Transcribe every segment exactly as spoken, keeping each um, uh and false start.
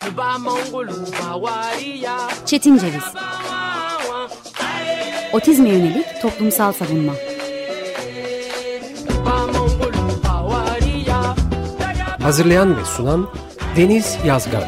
Çetin Ceviz. Otizme yönelik toplumsal savunma. Hazırlayan ve sunan Deniz Yazgan.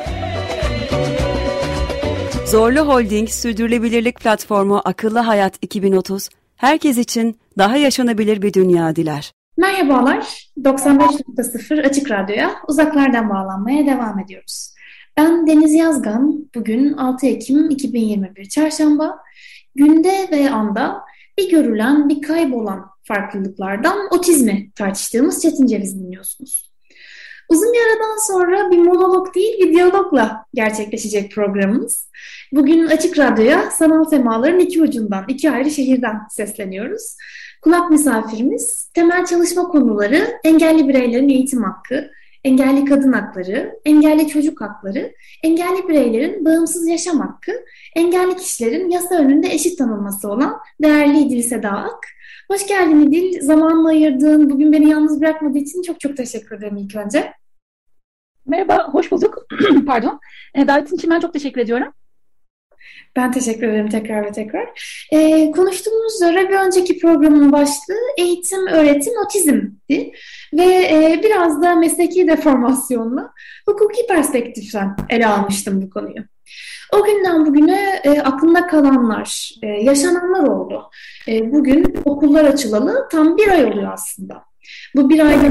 Zorlu Holding Sürdürülebilirlik Platformu Akıllı Hayat iki bin otuz, herkes için daha yaşanabilir bir dünya diler. Merhabalar, doksan beş nokta sıfır Açık Radyo'ya uzaklardan bağlanmaya devam ediyoruz. Ben Deniz Yazgan, bugün altı Ekim iki bin yirmi bir Çarşamba, günde ve anda bir görülen, bir kaybolan farklılıklardan otizmi tartıştığımız Çetin Ceviz dinliyorsunuz. Uzun bir aradan sonra bir monolog değil, bir diyalogla gerçekleşecek programımız. Bugün Açık Radyo'ya sanal semaların iki ucundan, iki ayrı şehirden sesleniyoruz. Kulak misafirimiz, temel çalışma konuları engelli bireylerin eğitim hakkı, engelli kadın hakları, engelli çocuk hakları, engelli bireylerin bağımsız yaşam hakkı, engelli kişilerin yasa önünde eşit tanınması olan değerli İdil Seda Ak. Hoş geldin İdil. Zamanla ayırdığın, bugün beni yalnız bırakmadığı için çok çok teşekkür ederim ilk önce. Merhaba, hoş bulduk. Pardon. Davetin için ben çok teşekkür ediyorum. Ben teşekkür ederim tekrar ve tekrar. Ee, konuştuğumuz üzere bir önceki programın başlığı eğitim, öğretim, otizmdi. Ve e, biraz da mesleki deformasyonla hukuki perspektiften ele almıştım bu konuyu. O günden bugüne e, aklımda kalanlar, e, yaşananlar oldu. E, bugün okullar açılalı tam bir ay oluyor aslında. Bu bir ayda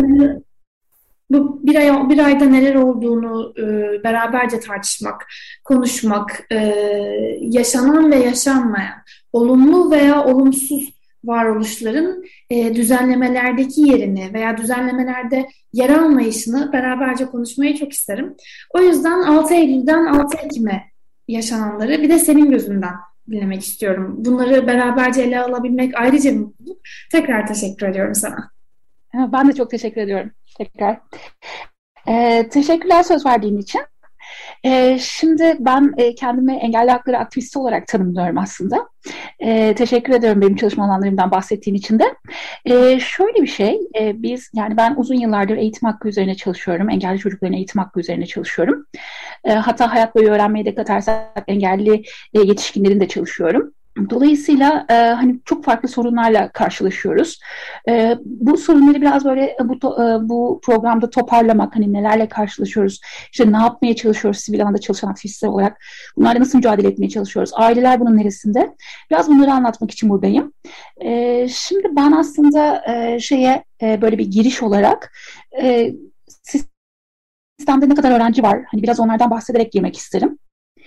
bu bir ay bir ayda neler olduğunu e, beraberce tartışmak, konuşmak, e, yaşanan ve yaşanmayan, olumlu veya olumsuz varoluşların e, düzenlemelerdeki yerini veya düzenlemelerde yer almayışını beraberce konuşmayı çok isterim. O yüzden altı Eylül'den altı Ekim'e yaşananları bir de senin gözünden dinlemek istiyorum. Bunları beraberce ele alabilmek ayrıca bir mutluluk. Tekrar teşekkür ediyorum sana. Ben de çok teşekkür ediyorum tekrar. Ee, teşekkürler söz verdiğin için. Ee, şimdi ben e, kendimi engelli hakları aktivisti olarak tanımlıyorum aslında. Ee, teşekkür ediyorum benim çalışma alanlarımdan bahsettiğin için de. Ee, şöyle bir şey, e, biz yani ben uzun yıllardır eğitim hakkı üzerine çalışıyorum. Engelli çocukların eğitim hakkı üzerine çalışıyorum. E, hatta hayat boyu öğrenmeye de katarsak engelli e, yetişkinlerin de çalışıyorum. Dolayısıyla e, hani çok farklı sorunlarla karşılaşıyoruz. E, bu sorunları biraz böyle bu to, e, bu programda toparlamak, hani nelerle karşılaşıyoruz, işte ne yapmaya çalışıyoruz sivil alanda çalışan aktivistler olarak, bunlarla nasıl mücadele etmeye çalışıyoruz, aileler bunun neresinde, biraz bunları anlatmak için buradayım. E, şimdi ben aslında e, şeye e, böyle bir giriş olarak e, sistemde ne kadar öğrenci var, hani biraz onlardan bahsederek girmek isterim.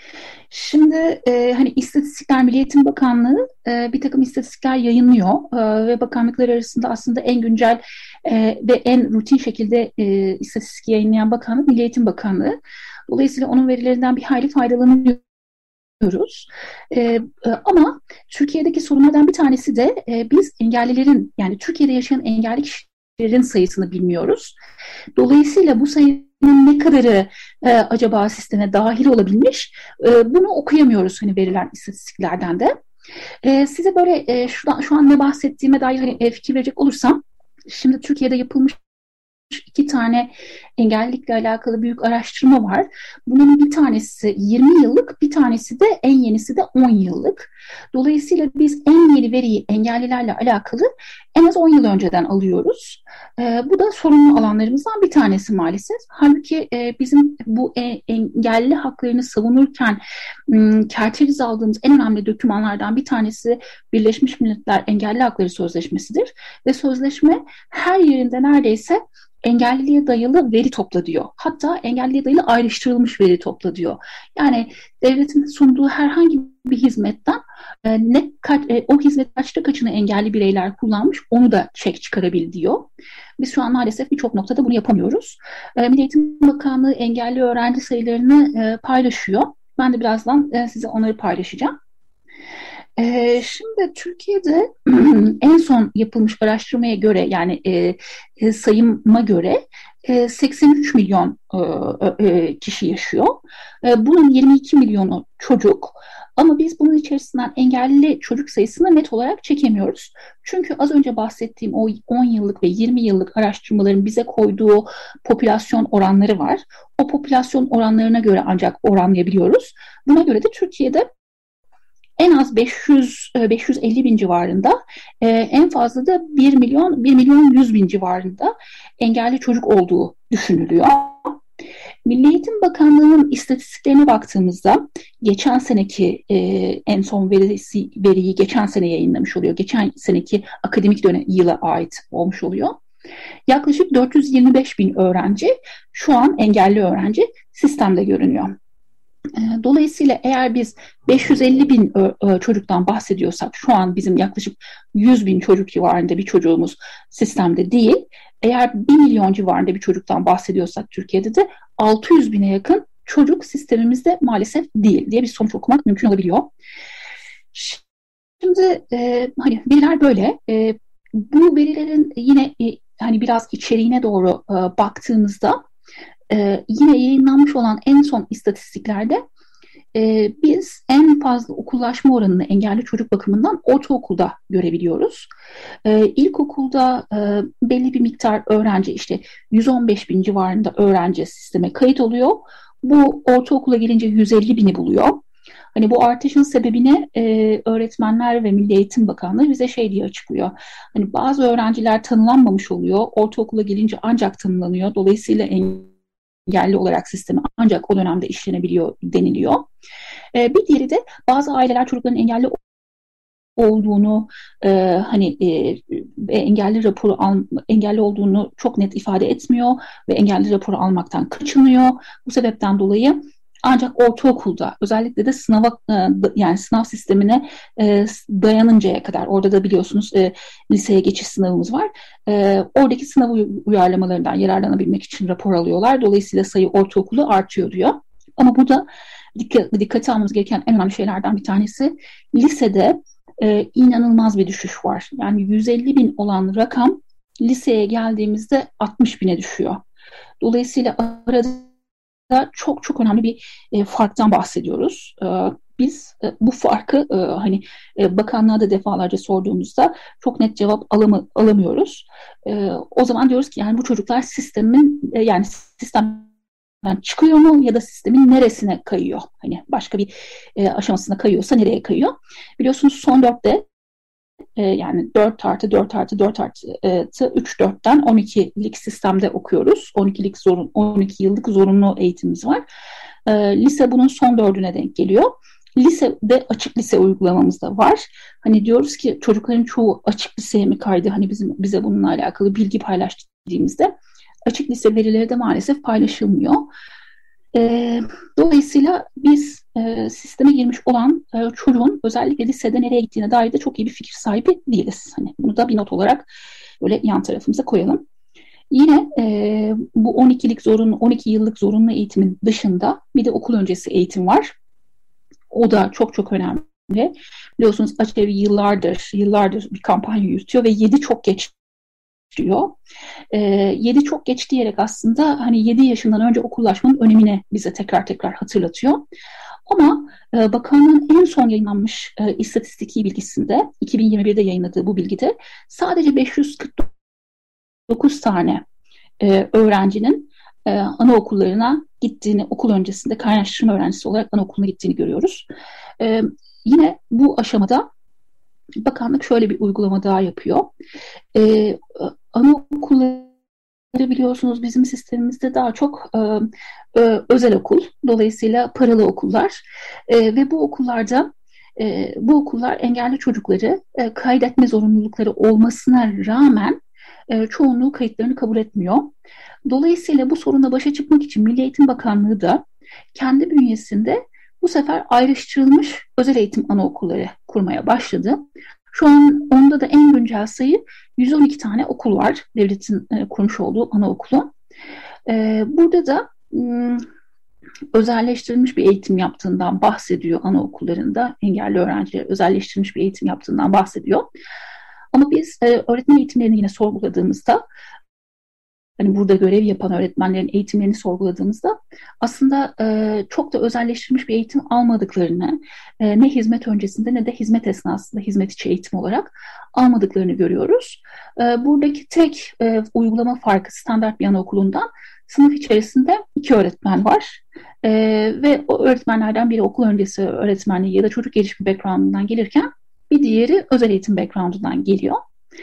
Şimdi e, hani İstatistikler Milli Eğitim Bakanlığı e, bir takım istatistikler yayınlıyor e, ve bakanlıklar arasında aslında en güncel e, ve en rutin şekilde e, istatistik yayınlayan bakanlık Milli Eğitim Bakanlığı. Dolayısıyla onun verilerinden bir hayli faydalanıyoruz. E, e, ama Türkiye'deki sorunlardan bir tanesi de e, biz engellilerin, yani Türkiye'de yaşayan engelli kişilerin sayısını bilmiyoruz. Dolayısıyla bu sayı ne kadarı e, acaba sisteme dahil olabilmiş, e, bunu okuyamıyoruz hani verilen istatistiklerden de. E, size böyle e, şu, şu an ne bahsettiğime dair hani, e, fikir verecek olursam, şimdi Türkiye'de yapılmış iki tane engellilikle alakalı büyük araştırma var. Bunun bir tanesi yirmi yıllık, bir tanesi de en yenisi de on yıllık. Dolayısıyla biz en yeni veriyi engellilerle alakalı en az on yıl önceden alıyoruz. E, bu da sorunlu alanlarımızdan bir tanesi maalesef. Halbuki e, bizim bu e, engelli haklarını savunurken m, kerteriz aldığımız en önemli dokümanlardan bir tanesi Birleşmiş Milletler Engelli Hakları Sözleşmesi'dir. Ve sözleşme her yerinde neredeyse engelliliğe dayalı veri topla diyor. Hatta engelliliğe dayalı ayrıştırılmış veri topla diyor. Yani devletin sunduğu herhangi bir hizmetten e, ne kaç, e, o hizmet kaçta kaçını engelli bireyler kullanmış onu da çek çıkarabil diyor. Biz şu an maalesef birçok noktada bunu yapamıyoruz. E, Milli Eğitim Bakanlığı engelli öğrenci sayılarını e, paylaşıyor. Ben de birazdan e, size onları paylaşacağım. Ee, şimdi Türkiye'de en son yapılmış araştırmaya göre, yani e, e, sayıma göre e, seksen üç milyon e, e, kişi yaşıyor. E, bunun yirmi iki milyonu çocuk. Ama biz bunun içerisinden engelli çocuk sayısını net olarak çekemiyoruz. Çünkü az önce bahsettiğim o on yıllık ve yirmi yıllık araştırmaların bize koyduğu popülasyon oranları var. O popülasyon oranlarına göre ancak oranlayabiliyoruz. Buna göre de Türkiye'de en az beş yüz beş yüz elli bin civarında, en fazla da bir milyon bir milyon yüz bin civarında engelli çocuk olduğu düşünülüyor. Milli Eğitim Bakanlığı'nın istatistiklerine baktığımızda geçen seneki e, en son verisi, veriyi geçen sene yayınlamış oluyor. Geçen seneki akademik dönem yıla ait olmuş oluyor. Yaklaşık dört yüz yirmi beş bin öğrenci, şu an engelli öğrenci sistemde görünüyor. Dolayısıyla eğer biz beş yüz elli bin çocuktan bahsediyorsak, şu an bizim yaklaşık yüz bin çocuk civarında bir çocuğumuz sistemde değil. Eğer bir milyon civarında bir çocuktan bahsediyorsak Türkiye'de de altı yüz bine yakın çocuk sistemimizde maalesef değil diye bir sonuç okumak mümkün olabiliyor. Şimdi e, hani veriler böyle. E, bu verilerin yine e, hani biraz içeriğine doğru e, baktığımızda Ee, yine yayınlanmış olan en son istatistiklerde e, biz en fazla okullaşma oranını engelli çocuk bakımından ortaokulda görebiliyoruz. Ee, İlkokulda e, belli bir miktar öğrenci, işte yüz on beş bin civarında öğrenci sisteme kayıt oluyor. Bu ortaokula gelince yüz elli bini buluyor. Hani bu artışın sebebini e, öğretmenler ve Milli Eğitim Bakanlığı bize şey diye açıklıyor. Hani bazı öğrenciler tanılanmamış oluyor. Ortaokula gelince ancak tanılanıyor. Dolayısıyla engelli engelli olarak sistemi ancak o dönemde işlenebiliyor deniliyor. E, bir diğeri de bazı aileler çocukların engelli olduğunu, e, hani e, engelli raporu al, engelli olduğunu çok net ifade etmiyor ve engelli raporu almaktan kaçınıyor. Bu sebepten dolayı ancak ortaokulda, özellikle de sınava, yani sınav sistemine dayanıncaya kadar, orada da biliyorsunuz liseye geçiş sınavımız var. Oradaki sınav uyarlamalarından yararlanabilmek için rapor alıyorlar. Dolayısıyla sayı ortaokulu artıyor diyor. Ama burada dikkat, dikkate almamız gereken en önemli şeylerden bir tanesi, lisede inanılmaz bir düşüş var. Yani yüz elli bin olan rakam liseye geldiğimizde altmış bine düşüyor. Dolayısıyla arada çok çok önemli bir e, farktan bahsediyoruz. E, biz e, bu farkı e, hani e, bakanlığa da defalarca sorduğumuzda çok net cevap alama, alamıyoruz. E, o zaman diyoruz ki yani bu çocuklar sistemin e, yani sistemden çıkıyor mu ya da sistemin neresine kayıyor? Hani başka bir e, aşamasına kayıyorsa nereye kayıyor? Biliyorsunuz son dörtte yani dört artı dört artı dört artı üç dörtten on ikilik sistemde okuyoruz. on ikilik zorun, on iki yıllık zorunlu eğitimimiz var. E, lise bunun son dördüne denk geliyor. Lisede açık lise uygulamamız da var. Hani diyoruz ki çocukların çoğu açık liseye mi kaydı? Hani bizim bize bununla alakalı bilgi paylaştığımızda açık lise verileri de maalesef paylaşılmıyor. E, dolayısıyla biz e, sisteme girmiş olan e, çocuğun özellikle lisede nereye gittiğine dair de çok iyi bir fikir sahibi değiliz. Hani bunu da bir not olarak böyle yan tarafımıza koyalım. Yine e, bu on ikilik zorunlu, on iki yıllık zorunlu eğitimin dışında bir de okul öncesi eğitim var. O da çok çok önemli. Biliyorsunuz Açevi yıllardır yıllardır bir kampanya yürütüyor ve yedi çok geç diyor. E, yedi çok geç diyerek aslında hani yedi yaşından önce okullaşmanın önemini bize tekrar tekrar hatırlatıyor. Ama e, bakanlığın en son yayınlanmış e, istatistiki bilgisinde, iki bin yirmi birde yayınladığı bu bilgide sadece beş yüz kırk dokuz tane e, öğrencinin e, anaokullarına gittiğini, okul öncesinde kaynaştırma öğrencisi olarak anaokuluna gittiğini görüyoruz. E, yine bu aşamada bakanlık şöyle bir uygulama daha yapıyor. E, anaokulları biliyorsunuz bizim sistemimizde daha çok e, e, özel okul, dolayısıyla paralı okullar e, ve bu okullarda e, bu okullar engelli çocukları e, kaydetme zorunlulukları olmasına rağmen e, çoğunluğu kayıtlarını kabul etmiyor. Dolayısıyla bu sorunla başa çıkmak için Milli Eğitim Bakanlığı da kendi bünyesinde bu sefer ayrıştırılmış özel eğitim anaokulları kurmaya başladı. Şu an onda da en güncel sayı yüz on iki tane okul var. Devletin e, kurmuş olduğu anaokulu. E, burada da m, özelleştirilmiş bir eğitim yaptığından bahsediyor anaokullarında. Engelli öğrenciler özelleştirilmiş bir eğitim yaptığından bahsediyor. Ama biz e, öğretmen eğitimlerini yine sorguladığımızda, hani burada görev yapan öğretmenlerin eğitimlerini sorguladığımızda aslında e, çok da özelleştirilmiş bir eğitim almadıklarını, e, ne hizmet öncesinde ne de hizmet esnasında hizmet içi eğitim olarak almadıklarını görüyoruz. E, buradaki tek e, uygulama farkı standart bir anaokulundan sınıf içerisinde iki öğretmen var. E, ve o öğretmenlerden biri okul öncesi öğretmenliği ya da çocuk gelişimi background'undan gelirken bir diğeri özel eğitim background'undan geliyor.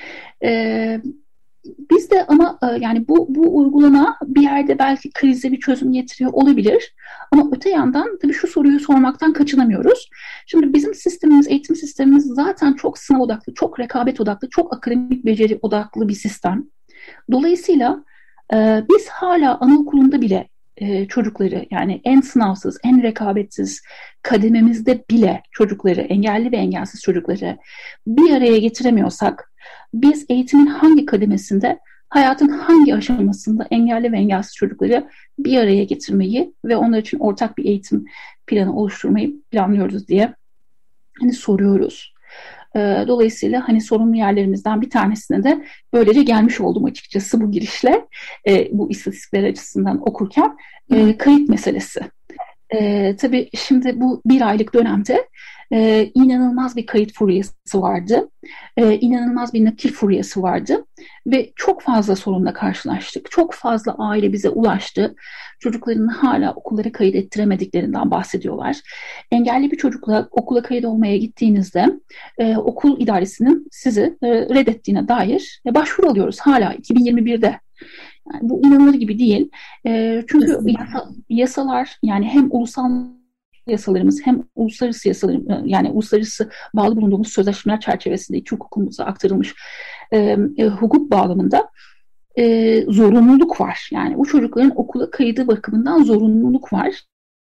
E, Biz de ama yani bu, bu uygulama bir yerde belki krize bir çözüm getiriyor olabilir. Ama öte yandan tabii şu soruyu sormaktan kaçınamıyoruz. Şimdi bizim sistemimiz, eğitim sistemimiz zaten çok sınav odaklı, çok rekabet odaklı, çok akademik beceri odaklı bir sistem. Dolayısıyla e, biz hala anaokulunda bile e, çocukları, yani en sınavsız, en rekabetsiz kadememizde bile çocukları, engelli ve engelsiz çocukları bir araya getiremiyorsak, biz eğitimin hangi kademesinde, hayatın hangi aşamasında engelli ve engelsiz çocukları bir araya getirmeyi ve onlar için ortak bir eğitim planı oluşturmayı planlıyoruz diye hani soruyoruz. Dolayısıyla hani sorunlu yerlerimizden bir tanesine de böylece gelmiş oldum açıkçası bu girişle, bu istatistikler açısından okurken, kayıt meselesi. Tabii şimdi bu bir aylık dönemde Ee, inanılmaz bir kayıt furyası vardı. Ee, inanılmaz bir nakil furyası vardı. Ve çok fazla sorunla karşılaştık. Çok fazla aile bize ulaştı. Çocuklarını hala okullara kayıt ettiremediklerinden bahsediyorlar. Engelli bir çocukla okula kayıt olmaya gittiğinizde e, okul idaresinin sizi e, reddettiğine dair e, başvuru alıyoruz hala iki bin yirmi birde. Yani bu inanılır gibi değil. E, çünkü yasa, yasalar, yani hem ulusal yasalarımız hem uluslararası yasalarımız, yani uluslararası bağlı bulunduğumuz sözleşmeler çerçevesinde iki hukukumuza aktarılmış e, e, hukuk bağlamında e, zorunluluk var. Yani bu çocukların okula kaydı bakımından zorunluluk var.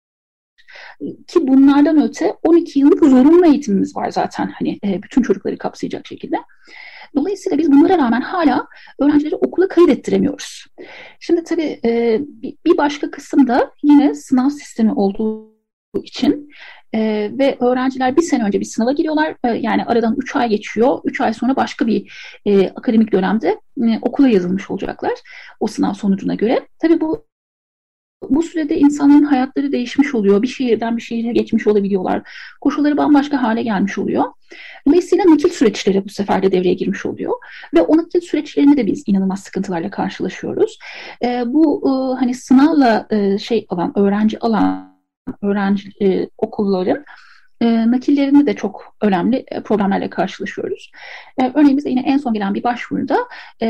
Ki bunlardan öte on iki yıllık zorunlu eğitimimiz var zaten, hani e, bütün çocukları kapsayacak şekilde. Dolayısıyla biz bunlara rağmen hala öğrencileri okula kayıt ettiremiyoruz. Şimdi tabii e, bir başka kısım da yine sınav sistemi olduğu için e, ve öğrenciler bir sene önce bir sınava giriyorlar. E, yani aradan üç ay geçiyor. üç ay sonra başka bir e, akademik dönemde e, okula yazılmış olacaklar o sınav sonucuna göre. Tabii bu bu sürede insanların hayatları değişmiş oluyor. Bir şehirden bir şehire geçmiş olabiliyorlar. Koşulları bambaşka hale gelmiş oluyor. Dolayısıyla nakil süreçleri bu sefer de devreye girmiş oluyor. Ve o nakil süreçlerinde de biz inanılmaz sıkıntılarla karşılaşıyoruz. E, bu e, hani sınavla e, şey alan, öğrenci alan öğrenci e, okulların e, nakillerinde de çok önemli e, problemlerle karşılaşıyoruz. E, örneğin bize yine en son gelen bir başvuruda e,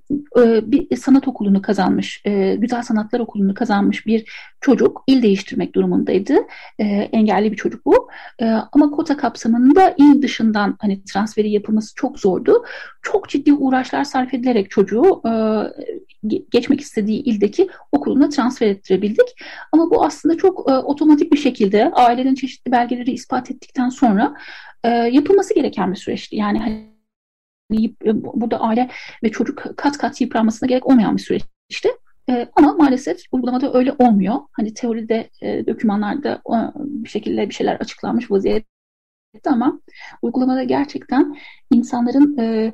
e, bir sanat okulunu kazanmış, e, güzel sanatlar okulunu kazanmış bir çocuk il değiştirmek durumundaydı. E, engelli bir çocuk bu. E, ama kota kapsamında il dışından hani transferi yapılması çok zordu. Çok ciddi uğraşlar sarf edilerek çocuğu e, geçmek istediği ildeki okuluna transfer ettirebildik. Ama bu aslında çok e, otomatik bir şekilde ailenin çeşitli belgeleri ispat ettikten sonra e, yapılması gereken bir süreçti. Yani hani burada aile ve çocuk kat kat yıpranmasına gerek olmayan bir süreçti. E, ama maalesef uygulamada öyle olmuyor. Hani teoride, e, dokümanlarda e, bir şekilde bir şeyler açıklanmış vaziyette ama uygulamada gerçekten insanların e,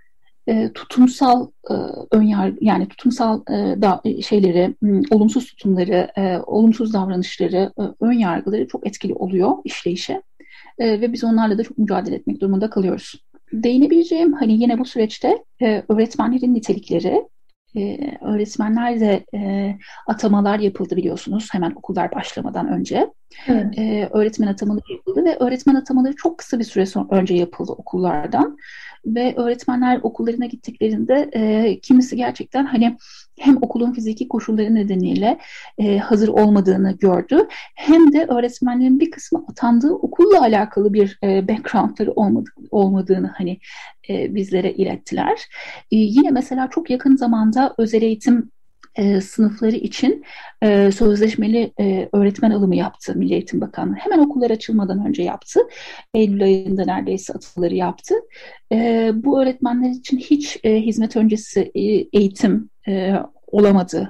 E, tutumsal e, önyargı, yani tutumsal e, da, şeyleri, m, olumsuz tutumları, e, olumsuz davranışları, e, önyargıları çok etkili oluyor işleyişe e, ve biz onlarla da çok mücadele etmek durumunda kalıyoruz. Değinebileceğim hani yine bu süreçte e, öğretmenlerin nitelikleri, e, öğretmenlerle e, atamalar yapıldı biliyorsunuz hemen okullar başlamadan önce. Evet. E, öğretmen atamaları yapıldı ve öğretmen atamaları çok kısa bir süre sonra önce yapıldı okullardan. Ve öğretmenler okullarına gittiklerinde e, kimisi gerçekten hani hem okulun fiziki koşulları nedeniyle e, hazır olmadığını gördü, hem de öğretmenlerin bir kısmı atandığı okulla alakalı bir e, backgroundları olmadı, olmadığını hani e, bizlere ilettiler. E, yine mesela çok yakın zamanda özel eğitim E, sınıfları için e, sözleşmeli e, öğretmen alımı yaptı Milli Eğitim Bakanlığı. Hemen okullar açılmadan önce yaptı. Eylül ayında neredeyse atamaları yaptı. E, bu öğretmenler için hiç e, hizmet öncesi e, eğitim e, olamadı.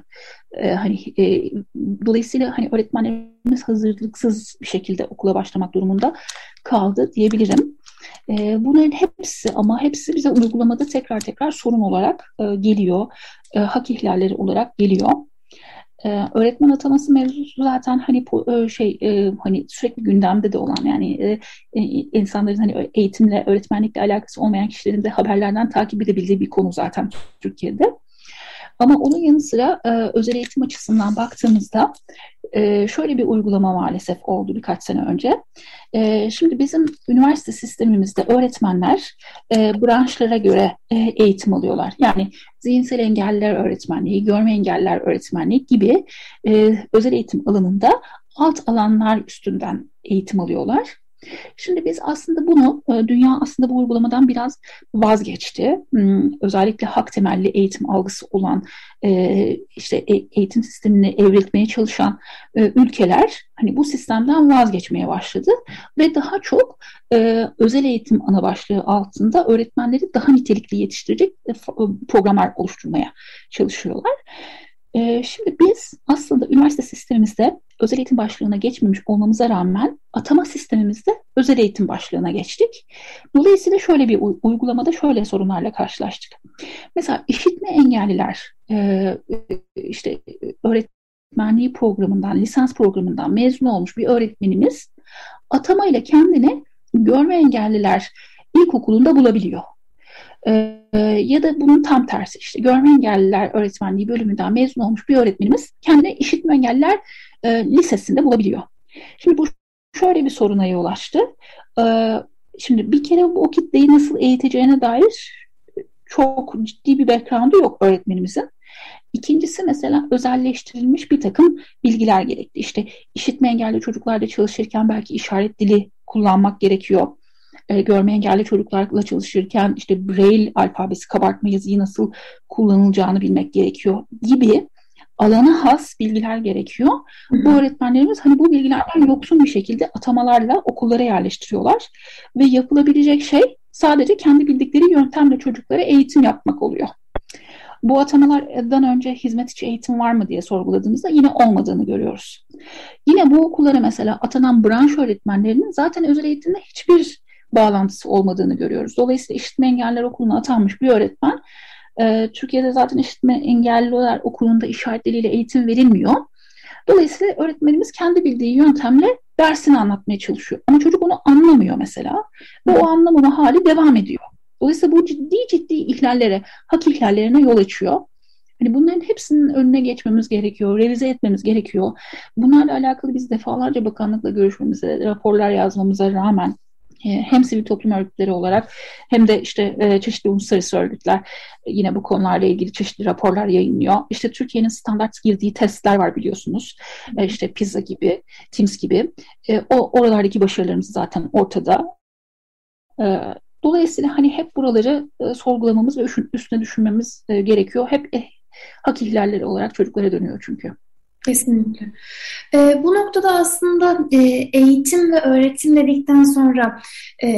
E, hani e, dolayısıyla hani öğretmenlerimiz hazırlıksız bir şekilde okula başlamak durumunda kaldı diyebilirim. E, bunların hepsi ama hepsi bize uygulamada tekrar tekrar sorun olarak e, geliyor. E, hak ihlalleri olarak geliyor. Ee, öğretmen ataması mevzusu zaten hani şey e, hani sürekli gündemde de olan, yani e, e, insanların hani eğitimle, öğretmenlikle alakası olmayan kişilerin de haberlerden takip edebildiği bir konu zaten Türkiye'de. Ama onun yanı sıra e, özel eğitim açısından baktığımızda e, şöyle bir uygulama maalesef oldu birkaç sene önce. E, şimdi bizim üniversite sistemimizde öğretmenler e, branşlara göre e, eğitim alıyorlar. Yani zihinsel engelliler öğretmenliği, görme engelliler öğretmenliği gibi e, özel eğitim alanında alt alanlar üstünden eğitim alıyorlar. Şimdi biz aslında bunu, dünya aslında bu uygulamadan biraz vazgeçti. Özellikle hak temelli eğitim algısı olan, işte eğitim sistemini evrilmeye çalışan ülkeler hani bu sistemden vazgeçmeye başladı ve daha çok özel eğitim ana başlığı altında öğretmenleri daha nitelikli yetiştirecek programlar oluşturmaya çalışıyorlar. Şimdi biz aslında üniversite sistemimizde özel eğitim başlığına geçmemiş olmamıza rağmen atama sistemimizde özel eğitim başlığına geçtik. Dolayısıyla şöyle bir uygulamada şöyle sorunlarla karşılaştık. Mesela işitme engelliler işte öğretmenliği programından, lisans programından mezun olmuş bir öğretmenimiz atamayla kendini görme engelliler ilkokulunda bulabiliyor. Ee, ya da bunun tam tersi, işte görme engelliler öğretmenliği bölümünden mezun olmuş bir öğretmenimiz kendini işitme engelliler e, lisesinde bulabiliyor. Şimdi bu şöyle bir soruna yol açtı. Ee, şimdi bir kere bu o kitleyi nasıl eğiteceğine dair çok ciddi bir background'u yok öğretmenimizin. İkincisi, mesela özelleştirilmiş bir takım bilgiler gerekti. İşte işitme engelli çocuklarla çalışırken belki işaret dili kullanmak gerekiyor. E, görme engelli çocuklarla çalışırken işte Braille alfabesi, kabartma yazıyı nasıl kullanılacağını bilmek gerekiyor gibi alana has bilgiler gerekiyor. Hı-hı. Bu öğretmenlerimiz hani bu bilgilerden yoksun bir şekilde atamalarla okullara yerleştiriyorlar ve yapılabilecek şey sadece kendi bildikleri yöntemle çocuklara eğitim yapmak oluyor. Bu atamalardan önce hizmet içi eğitim var mı diye sorguladığımızda yine olmadığını görüyoruz. Yine bu okullara mesela atanan branş öğretmenlerinin zaten özel eğitimde hiçbir bağlantısı olmadığını görüyoruz. Dolayısıyla işitme engelliler okuluna atanmış bir öğretmen, e, Türkiye'de zaten işitme engelliler okulunda işaret diliyle eğitim verilmiyor. Dolayısıyla öğretmenimiz kendi bildiği yöntemle dersini anlatmaya çalışıyor. Ama çocuk onu anlamıyor mesela ve o anlamama hali devam ediyor. Dolayısıyla bu ciddi ciddi ihlallere, hak ihlallerine yol açıyor. Yani bunların hepsinin önüne geçmemiz gerekiyor, revize etmemiz gerekiyor. Bunlarla alakalı biz defalarca bakanlıkla görüşmemize, raporlar yazmamıza rağmen hem sivil toplum örgütleri olarak hem de işte çeşitli uluslararası örgütler yine bu konularla ilgili çeşitli raporlar yayınlıyor. İşte Türkiye'nin standart girdiği testler var biliyorsunuz. İşte PISA gibi, TIMSS gibi. O oralardaki başarılarımız zaten ortada. Dolayısıyla hani hep buraları sorgulamamız ve üstüne düşünmemiz gerekiyor. Hep hak ihlalleri olarak çocuklara dönüyor çünkü. Kesinlikle. E, bu noktada aslında e, eğitim ve öğretim dedikten sonra e,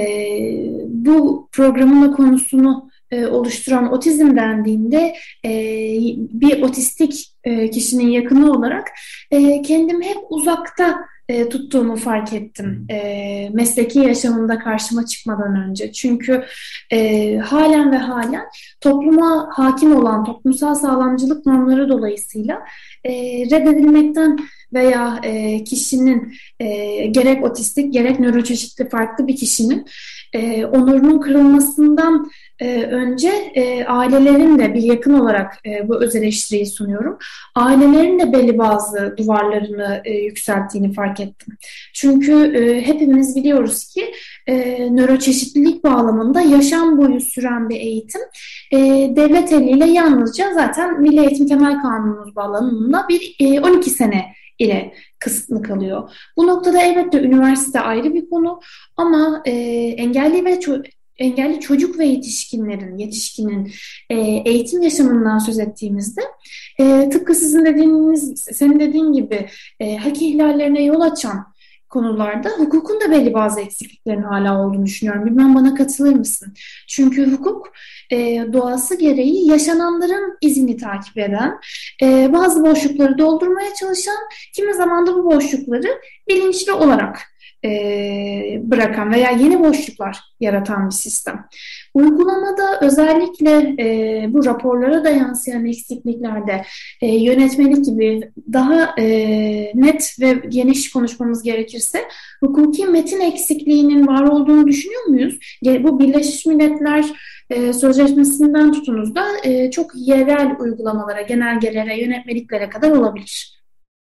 bu programın konusunu e, oluşturan otizm dendiğinde e, bir otistik e, kişinin yakını olarak e, kendimi hep uzakta e, tuttuğumu fark ettim e, mesleki yaşamımda karşıma çıkmadan önce. Çünkü e, halen ve halen topluma hakim olan toplumsal sağlamcılık normları dolayısıyla e, reddedilmekten veya e, kişinin e, gerek otistik gerek nöroçeşitli farklı bir kişinin e, onurunun kırılmasından e, önce e, ailelerin de bir yakın olarak e, bu öz eleştiriyi sunuyorum. Ailelerin de belli bazı duvarlarını e, yükselttiğini fark ettim. Çünkü e, hepimiz biliyoruz ki e, nöroçeşitlilik bağlamında yaşam boyu süren bir eğitim e, devlet eliyle yalnızca zaten Milli Eğitim Temel Kanunumuz bağlamında bir e, on iki sene ile kısıtlı kalıyor. Bu noktada elbette üniversite ayrı bir konu ama e, engelli ve ço- engelli çocuk ve yetişkinlerin, yetişkinin e, eğitim yaşamından söz ettiğimizde e, tıpkı sizin dediğiniz, senin dediğin gibi e, hak ihlallerine yol açan konularda hukukun da belli bazı eksikliklerin hala olduğunu düşünüyorum. Bilmem bana katılır mısın? Çünkü hukuk e, doğası gereği yaşananların izini takip eden, e, bazı boşlukları doldurmaya çalışan, kimi zaman da bu boşlukları bilinçli olarak e, bırakan veya yeni boşluklar yaratan bir sistem. Uygulamada özellikle e, bu raporlara da yansıyan eksikliklerde e, yönetmelik gibi daha e, net ve geniş konuşmamız gerekirse hukuki metin eksikliğinin var olduğunu düşünüyor muyuz? Bu Birleşmiş Milletler e, Sözleşmesi'nden tutunuz da e, çok yerel uygulamalara, genelgelere, yönetmeliklere kadar olabilir.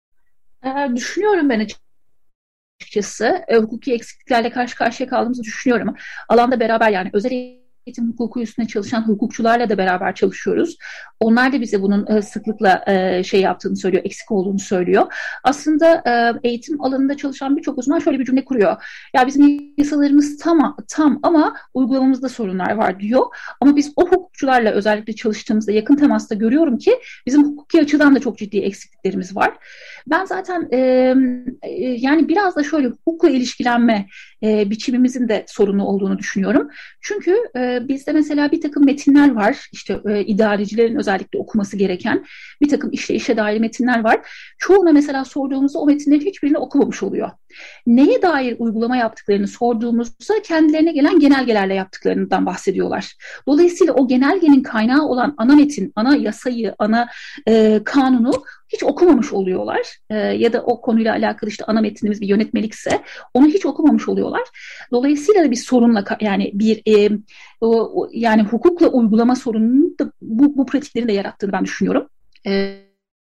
E, düşünüyorum ben açıkçası. E, hukuki eksikliklerle karşı karşıya kaldığımızı düşünüyorum. Alanda beraber, yani özel eğitim hukuku üstüne çalışan hukukçularla da beraber çalışıyoruz. Onlar da bize bunun e, sıklıkla e, şey yaptığını söylüyor, eksik olduğunu söylüyor. Aslında e, eğitim alanında çalışan birçok uzman şöyle bir cümle kuruyor. Ya bizim yasalarımız tam, tam ama uygulamamızda sorunlar var diyor. Ama biz o hukukçularla özellikle çalıştığımızda, yakın temasta görüyorum ki bizim hukuki açıdan da çok ciddi eksikliklerimiz var. Ben zaten e, e, yani biraz da şöyle hukukla ilişkilenme e, biçimimizin de sorunlu olduğunu düşünüyorum. Çünkü e, bizde mesela bir takım metinler var. İşte e, idarecilerin özellikle okuması gereken bir takım işleyişe dair metinler var. Çoğuna mesela sorduğumuzda o metinlerin hiçbirini okumamış oluyor. Neye dair uygulama yaptıklarını sorduğumuzda kendilerine gelen genelgelerle yaptıklarından bahsediyorlar. Dolayısıyla o genelgenin kaynağı olan ana metin, ana yasayı, ana e, kanunu hiç okumamış oluyorlar. E, ya da o konuyla alakalı işte ana metnimiz bir yönetmelikse onu hiç okumamış oluyorlar. Dolayısıyla da bir sorunla, yani bir e, o, yani hukukla uygulama sorununun da bu, bu pratiklerin de yarattığını ben düşünüyorum. E,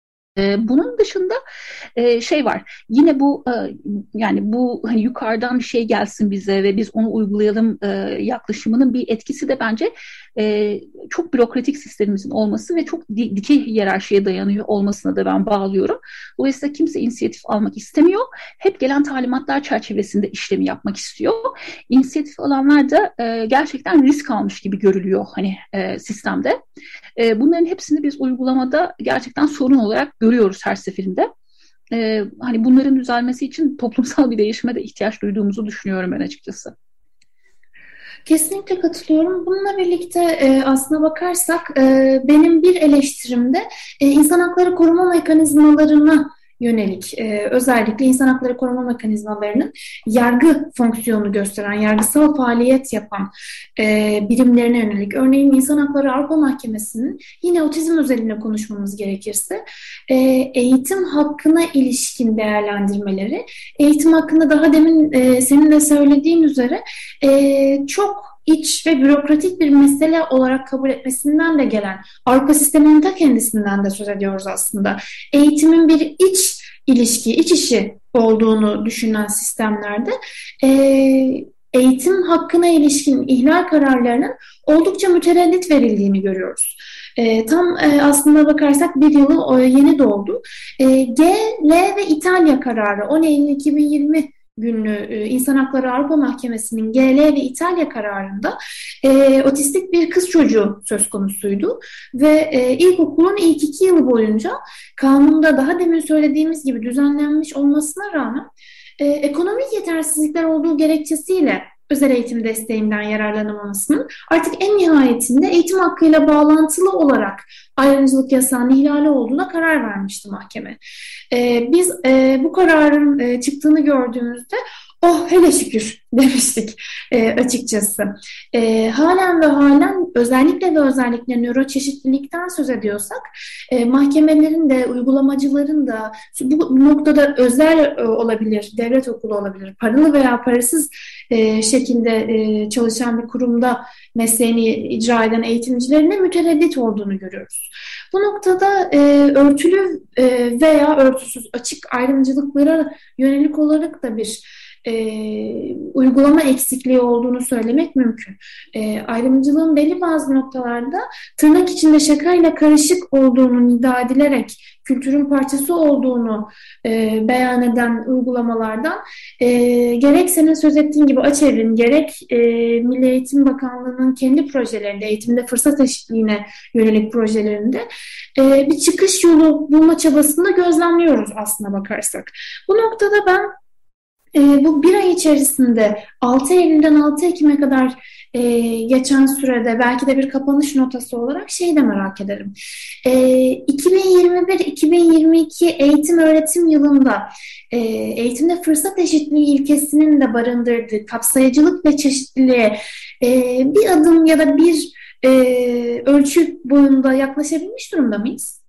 Bunun dışında şey var, yine bu yani bu hani yukarıdan bir şey gelsin bize ve biz onu uygulayalım yaklaşımının bir etkisi de bence çok bürokratik sistemimizin olması ve çok dikey hiyerarşiye dayanıyor olmasına da ben bağlıyorum. Dolayısıyla kimse inisiyatif almak istemiyor. Hep gelen talimatlar çerçevesinde işlemi yapmak istiyor. İnisiyatif alanlar da gerçekten risk almış gibi görülüyor hani sistemde. Bunların hepsini biz uygulamada gerçekten sorun olarak görüyoruz her seferinde. Ee, hani bunların düzelmesi için toplumsal bir değişime de ihtiyaç duyduğumuzu düşünüyorum ben açıkçası. Kesinlikle katılıyorum. Bununla birlikte e, aslına bakarsak e, benim bir eleştirimde e, insan hakları koruma mekanizmalarına yönelik, e, özellikle insan hakları koruma mekanizmalarının yargı fonksiyonu gösteren, yargısal faaliyet yapan e, birimlerine yönelik. Örneğin İnsan Hakları Avrupa Mahkemesi'nin, yine otizm özelinde konuşmamız gerekirse, e, eğitim hakkına ilişkin değerlendirmeleri, eğitim hakkında daha demin e, senin de söylediğin üzere e, çok iç ve bürokratik bir mesele olarak kabul etmesinden de gelen, Avrupa sisteminin ta kendisinden de söz ediyoruz aslında. Eğitimin bir iç ilişki, iç işi olduğunu düşünen sistemlerde e, eğitim hakkına ilişkin ihlal kararlarının oldukça mütereddit verildiğini görüyoruz. E, tam e, aslında bakarsak bir yılı e, yeni doldu. E, G, L ve İtalya kararı on Eylül iki bin yirmi günlü İnsan Hakları Avrupa Mahkemesi'nin G L ve İtalya kararında e, otistik bir kız çocuğu söz konusuydu ve e, ilkokulun ilk iki yılı boyunca kanunda daha demin söylediğimiz gibi düzenlenmiş olmasına rağmen e, ekonomik yetersizlikler olduğu gerekçesiyle özel eğitim desteğinden yararlanamamasının artık en nihayetinde eğitim hakkıyla bağlantılı olarak ayrımcılık yasağının ihlali olduğuna karar vermişti mahkeme. Ee, biz e, bu kararın e, çıktığını gördüğümüzde oh hele şükür demiştik e, açıkçası. E, halen ve halen özellikle ve özellikle nöroçeşitlilikten söz ediyorsak e, mahkemelerin de uygulamacıların da bu noktada özel e, olabilir, devlet okulu olabilir, paralı veya parasız e, şekilde e, çalışan bir kurumda mesleğini icra eden eğitimcilerin de mütereddit olduğunu görüyoruz. Bu noktada e, örtülü e, veya örtüsüz açık ayrımcılıklara yönelik olarak da bir E, uygulama eksikliği olduğunu söylemek mümkün. E, ayrımcılığın belli bazı noktalarda tırnak içinde şakayla karışık olduğunu iddia edilerek kültürün parçası olduğunu e, beyan eden uygulamalardan e, gerek senin söz ettiğin gibi Açev'in, gerek e, Milli Eğitim Bakanlığı'nın kendi projelerinde, eğitimde fırsat eşitliğine yönelik projelerinde e, bir çıkış yolu bulma çabasını gözlemliyoruz aslına bakarsak. Bu noktada ben e, bu bir ay içerisinde altı Eylül'den altı Ekim'e kadar e, geçen sürede belki de bir kapanış notası olarak şeyi de merak ederim. E, iki bin yirmi bir iki bin yirmi iki eğitim öğretim yılında e, eğitimde fırsat eşitliği ilkesinin de barındırdığı kapsayıcılık ve çeşitliliğe e, bir adım ya da bir e, ölçü boyunda yaklaşabilmiş durumda mıyız?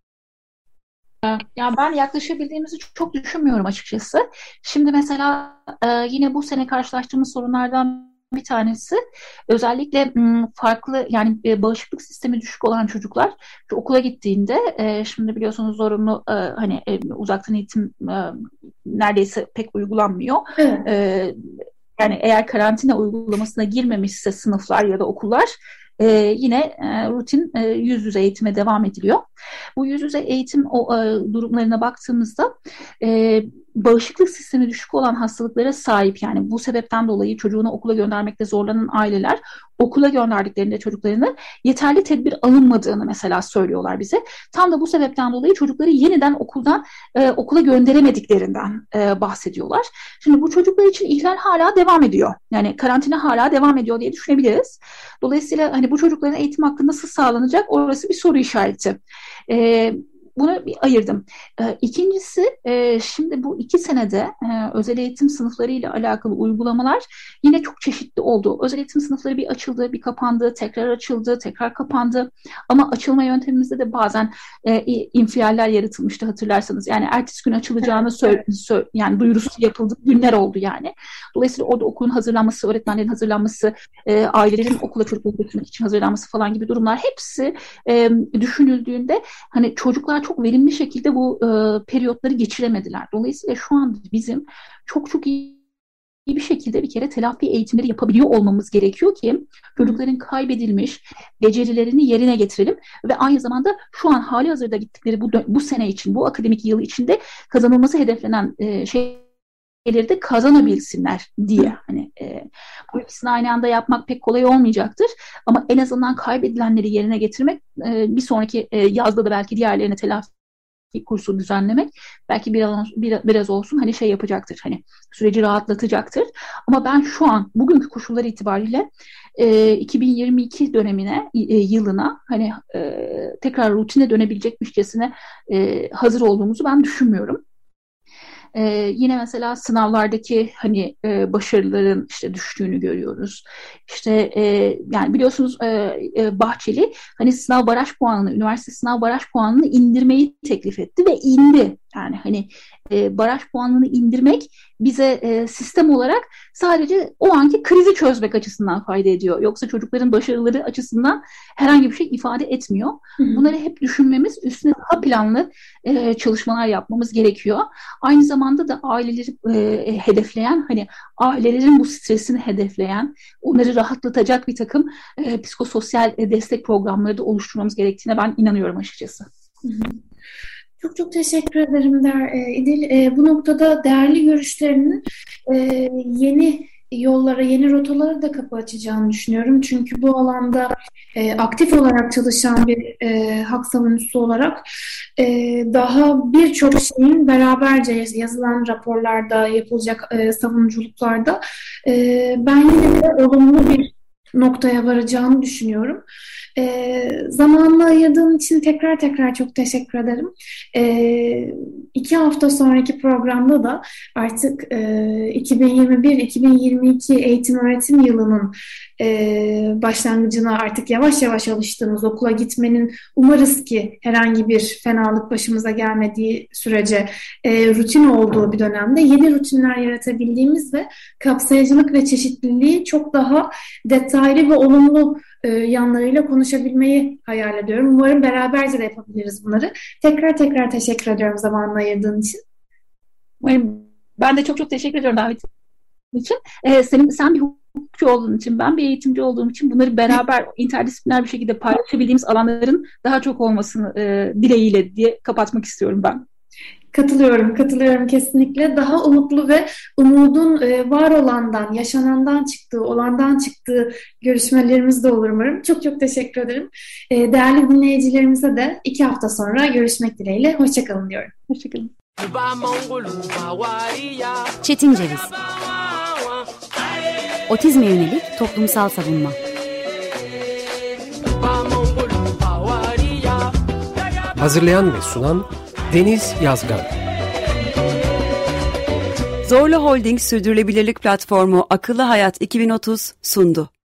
Ya ben yaklaşabildiğimizi çok düşünmüyorum açıkçası. Şimdi mesela e, yine bu sene karşılaştığımız sorunlardan bir tanesi özellikle m, farklı yani e, bağışıklık sistemi düşük olan çocuklar şu okula gittiğinde e, şimdi biliyorsunuz zorunlu e, hani e, uzaktan eğitim e, neredeyse pek uygulanmıyor. Evet. E, yani eğer karantina uygulamasına girmemişse sınıflar ya da okullar Ee, yine e, rutin e, yüz yüze eğitime devam ediliyor. Bu yüz yüze eğitim o, e, durumlarına baktığımızda e, bağışıklık sistemi düşük olan hastalıklara sahip yani bu sebepten dolayı çocuğunu okula göndermekte zorlanan aileler okula gönderdiklerinde çocuklarını yeterli tedbir alınmadığını mesela söylüyorlar bize. Tam da bu sebepten dolayı çocukları yeniden okuldan e, okula gönderemediklerinden e, bahsediyorlar. Şimdi bu çocuklar için ihlal hala devam ediyor. Yani karantina hala devam ediyor diye düşünebiliriz. Dolayısıyla hani bu çocukların eğitim hakkı nasıl sağlanacak orası bir soru işareti. E, Bunu bir ayırdım. E, ikincisi e, şimdi bu iki senede e, özel eğitim sınıfları ile alakalı uygulamalar yine çok çeşitli oldu. Özel eğitim sınıfları bir açıldı, bir kapandı, tekrar açıldı, tekrar kapandı. Ama açılma yöntemimizde de bazen e, infialler yaratılmıştı hatırlarsanız. Yani ertesi gün açılacağını sö- sö- yani duyurusu yapıldı günler oldu yani. Dolayısıyla orada okulun hazırlanması, öğretmenlerin hazırlanması, e, ailelerin okula çocukları götürmek için hazırlanması falan gibi durumlar hepsi e, düşünüldüğünde hani çocuklar çok verimli şekilde bu e, periyotları geçiremediler. Dolayısıyla şu an bizim çok çok iyi bir şekilde bir kere telafi eğitimleri yapabiliyor olmamız gerekiyor ki çocukların kaybedilmiş becerilerini yerine getirelim ve aynı zamanda şu an hali hazırda gittikleri bu, bu sene için, bu akademik yıl içinde kazanılması hedeflenen e, şeyleri de kazanabilsinler diye. Hani e, bu ikisini aynı anda yapmak pek kolay olmayacaktır ama en azından kaybedilenleri yerine getirmek e, bir sonraki e, yazda da belki diğerlerine telafi kursu düzenlemek belki biraz, biraz olsun hani şey yapacaktır, hani süreci rahatlatacaktır. Ama ben şu an bugünkü koşullar itibariyle e, iki bin yirmi iki dönemine e, yılına hani e, tekrar rutine dönebilecekmişçesine e, hazır olduğumuzu ben düşünmüyorum. Ee, yine mesela sınavlardaki hani e, başarıların işte düştüğünü görüyoruz. İşte e, yani biliyorsunuz e, e, Bahçeli hani sınav baraj puanını, üniversite sınav baraj puanını indirmeyi teklif etti ve indi. Yani hani e, baraj puanını indirmek bize e, sistem olarak sadece o anki krizi çözmek açısından fayda ediyor. Yoksa çocukların başarıları açısından herhangi bir şey ifade etmiyor. Hı hı. Bunları hep düşünmemiz, üstüne daha planlı e, çalışmalar yapmamız gerekiyor. Aynı zamanda da aileleri e, hedefleyen, hani ailelerin bu stresini hedefleyen, onları rahatlatacak bir takım e, psikososyal e, destek programları da oluşturmamız gerektiğine ben inanıyorum açıkçası. Hı hı. Çok çok teşekkür ederim Der, e, İdil. E, bu noktada değerli görüşlerinin e, yeni yollara, yeni rotalara da kapı açacağını düşünüyorum. Çünkü bu alanda e, aktif olarak çalışan bir e, hak savunucusu olarak e, daha birçok şeyin beraberce yazılan raporlarda, yapılacak e, savunuculuklarda e, ben yine de olumlu bir noktaya varacağını düşünüyorum. E, zamanını ayırdığın için tekrar tekrar çok teşekkür ederim. E, iki hafta sonraki programda da artık e, iki bin yirmi bir iki bin yirmi iki eğitim öğretim yılının e, başlangıcına artık yavaş yavaş alıştığımız, okula gitmenin umarız ki herhangi bir fenalık başımıza gelmediği sürece e, rutin olduğu bir dönemde yeni rutinler yaratabildiğimiz ve kapsayıcılık ve çeşitliliği çok daha detaylı ve olumlu e, yanlarıyla konuşabilmeyi hayal ediyorum. Umarım beraberce de yapabiliriz bunları. Tekrar tekrar teşekkür ediyorum zamanını ayırdığın için. Ben de çok çok teşekkür ediyorum davetin için. Ee, senin, sen bir hukukçu olduğun için, ben bir eğitimci olduğum için bunları beraber interdisipliner bir şekilde paylaşabildiğimiz alanların daha çok olmasını e, dileğiyle diye kapatmak istiyorum ben. Katılıyorum, katılıyorum kesinlikle. Daha umutlu ve umudun e, var olandan, yaşanandan çıktığı, olandan çıktığı görüşmelerimiz de olur umarım. Çok çok teşekkür ederim. E, değerli dinleyicilerimize de iki hafta sonra görüşmek dileğiyle. Hoşça kalın diyorum. Hoşça kalın. Çetin Ceviz. Otizme yönelik toplumsal savunma. Hazırlayan ve sunan Deniz Yazgan. Zorlu Holding Sürdürülebilirlik Platformu Akıllı Hayat iki bin otuz sundu.